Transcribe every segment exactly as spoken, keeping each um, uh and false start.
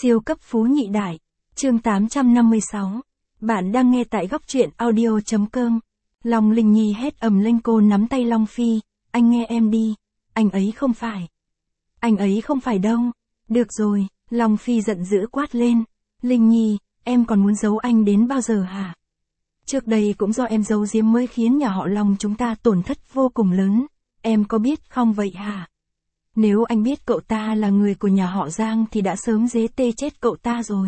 Siêu cấp phú nhị đại. Chương tám trăm năm mươi sáu. Bạn đang nghe tại góc truyện audio chấm com. Long Linh Nhi hét ầm lên, cô nắm tay Long Phi, anh nghe em đi, anh ấy không phải. Anh ấy không phải đâu. Được rồi, Long Phi giận dữ quát lên. Linh Nhi, em còn muốn giấu anh đến bao giờ hả? Trước đây cũng do em giấu giếm mới khiến nhà họ Long chúng ta tổn thất vô cùng lớn, em có biết không vậy hả? Nếu anh biết cậu ta là người của nhà họ Giang thì đã sớm dế tê chết cậu ta rồi.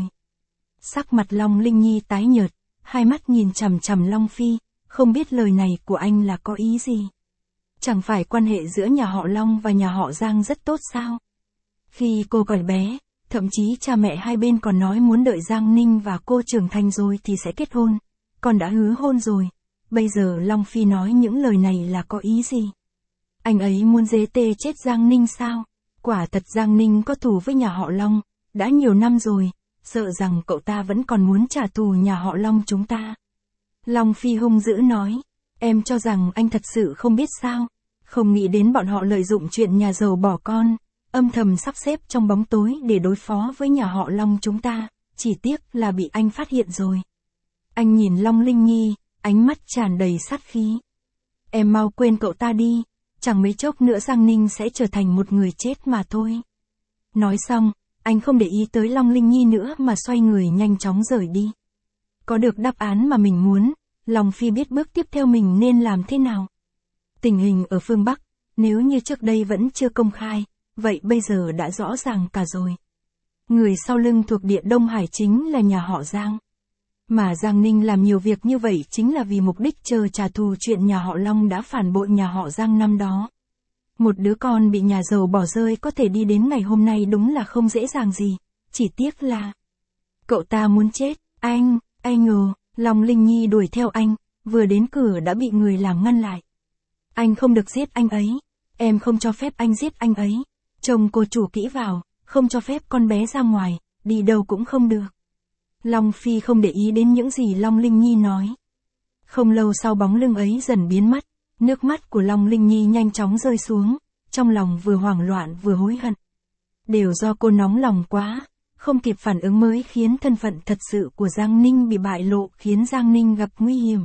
Sắc mặt Long Linh Nhi tái nhợt, hai mắt nhìn chằm chằm Long Phi, không biết lời này của anh là có ý gì. Chẳng phải quan hệ giữa nhà họ Long và nhà họ Giang rất tốt sao? Khi cô còn bé, thậm chí cha mẹ hai bên còn nói muốn đợi Giang Ninh và cô trưởng thành rồi thì sẽ kết hôn, còn đã hứa hôn rồi. Bây giờ Long Phi nói những lời này là có ý gì? Anh ấy muốn dế tê chết Giang Ninh sao? Quả thật Giang Ninh có thù với nhà họ Long, đã nhiều năm rồi, sợ rằng cậu ta vẫn còn muốn trả thù nhà họ Long chúng ta. Long Phi hung dữ nói, em cho rằng anh thật sự không biết sao, không nghĩ đến bọn họ lợi dụng chuyện nhà giàu bỏ con, âm thầm sắp xếp trong bóng tối để đối phó với nhà họ Long chúng ta, chỉ tiếc là bị anh phát hiện rồi. Anh nhìn Long Linh Nhi, ánh mắt tràn đầy sát khí. Em mau quên cậu ta đi, chẳng mấy chốc nữa Giang Ninh sẽ trở thành một người chết mà thôi. Nói xong, anh không để ý tới Long Linh Nhi nữa mà xoay người nhanh chóng rời đi. Có được đáp án mà mình muốn, Long Phi biết bước tiếp theo mình nên làm thế nào. Tình hình ở phương Bắc, nếu như trước đây vẫn chưa công khai, vậy bây giờ đã rõ ràng cả rồi. Người sau lưng thuộc địa Đông Hải chính là nhà họ Giang. Mà Giang Ninh làm nhiều việc như vậy chính là vì mục đích chờ trả thù chuyện nhà họ Long đã phản bội nhà họ Giang năm đó. Một đứa con bị nhà giàu bỏ rơi có thể đi đến ngày hôm nay đúng là không dễ dàng gì, chỉ tiếc là cậu ta muốn chết. Anh, anh ngờ, Long Linh Nhi đuổi theo anh, vừa đến cửa đã bị người làm ngăn lại. Anh không được giết anh ấy, em không cho phép anh giết anh ấy. Chồng cô chủ kỹ vào, không cho phép con bé ra ngoài, đi đâu cũng không được. Long Phi không để ý đến những gì Long Linh Nhi nói. Không lâu sau bóng lưng ấy dần biến mất, nước mắt của Long Linh Nhi nhanh chóng rơi xuống, trong lòng vừa hoảng loạn vừa hối hận. Đều do cô nóng lòng quá, không kịp phản ứng mới khiến thân phận thật sự của Giang Ninh bị bại lộ, khiến Giang Ninh gặp nguy hiểm.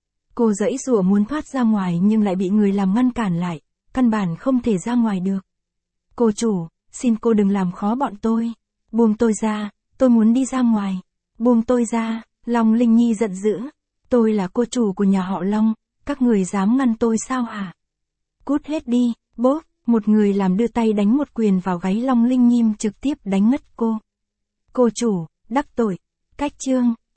Cô giãy giụa muốn thoát ra ngoài nhưng lại bị người làm ngăn cản lại, căn bản không thể ra ngoài được. Cô chủ, xin cô đừng làm khó bọn tôi, buông tôi ra, tôi muốn đi ra ngoài. Buông tôi ra, Long Linh Nhi giận dữ. Tôi là cô chủ của nhà họ Long, các người dám ngăn tôi sao hả? Cút hết đi, bốp, một người làm đưa tay đánh một quyền vào gáy Long Linh Nhi trực tiếp đánh ngất cô. Cô chủ, đắc tội. Cách chương,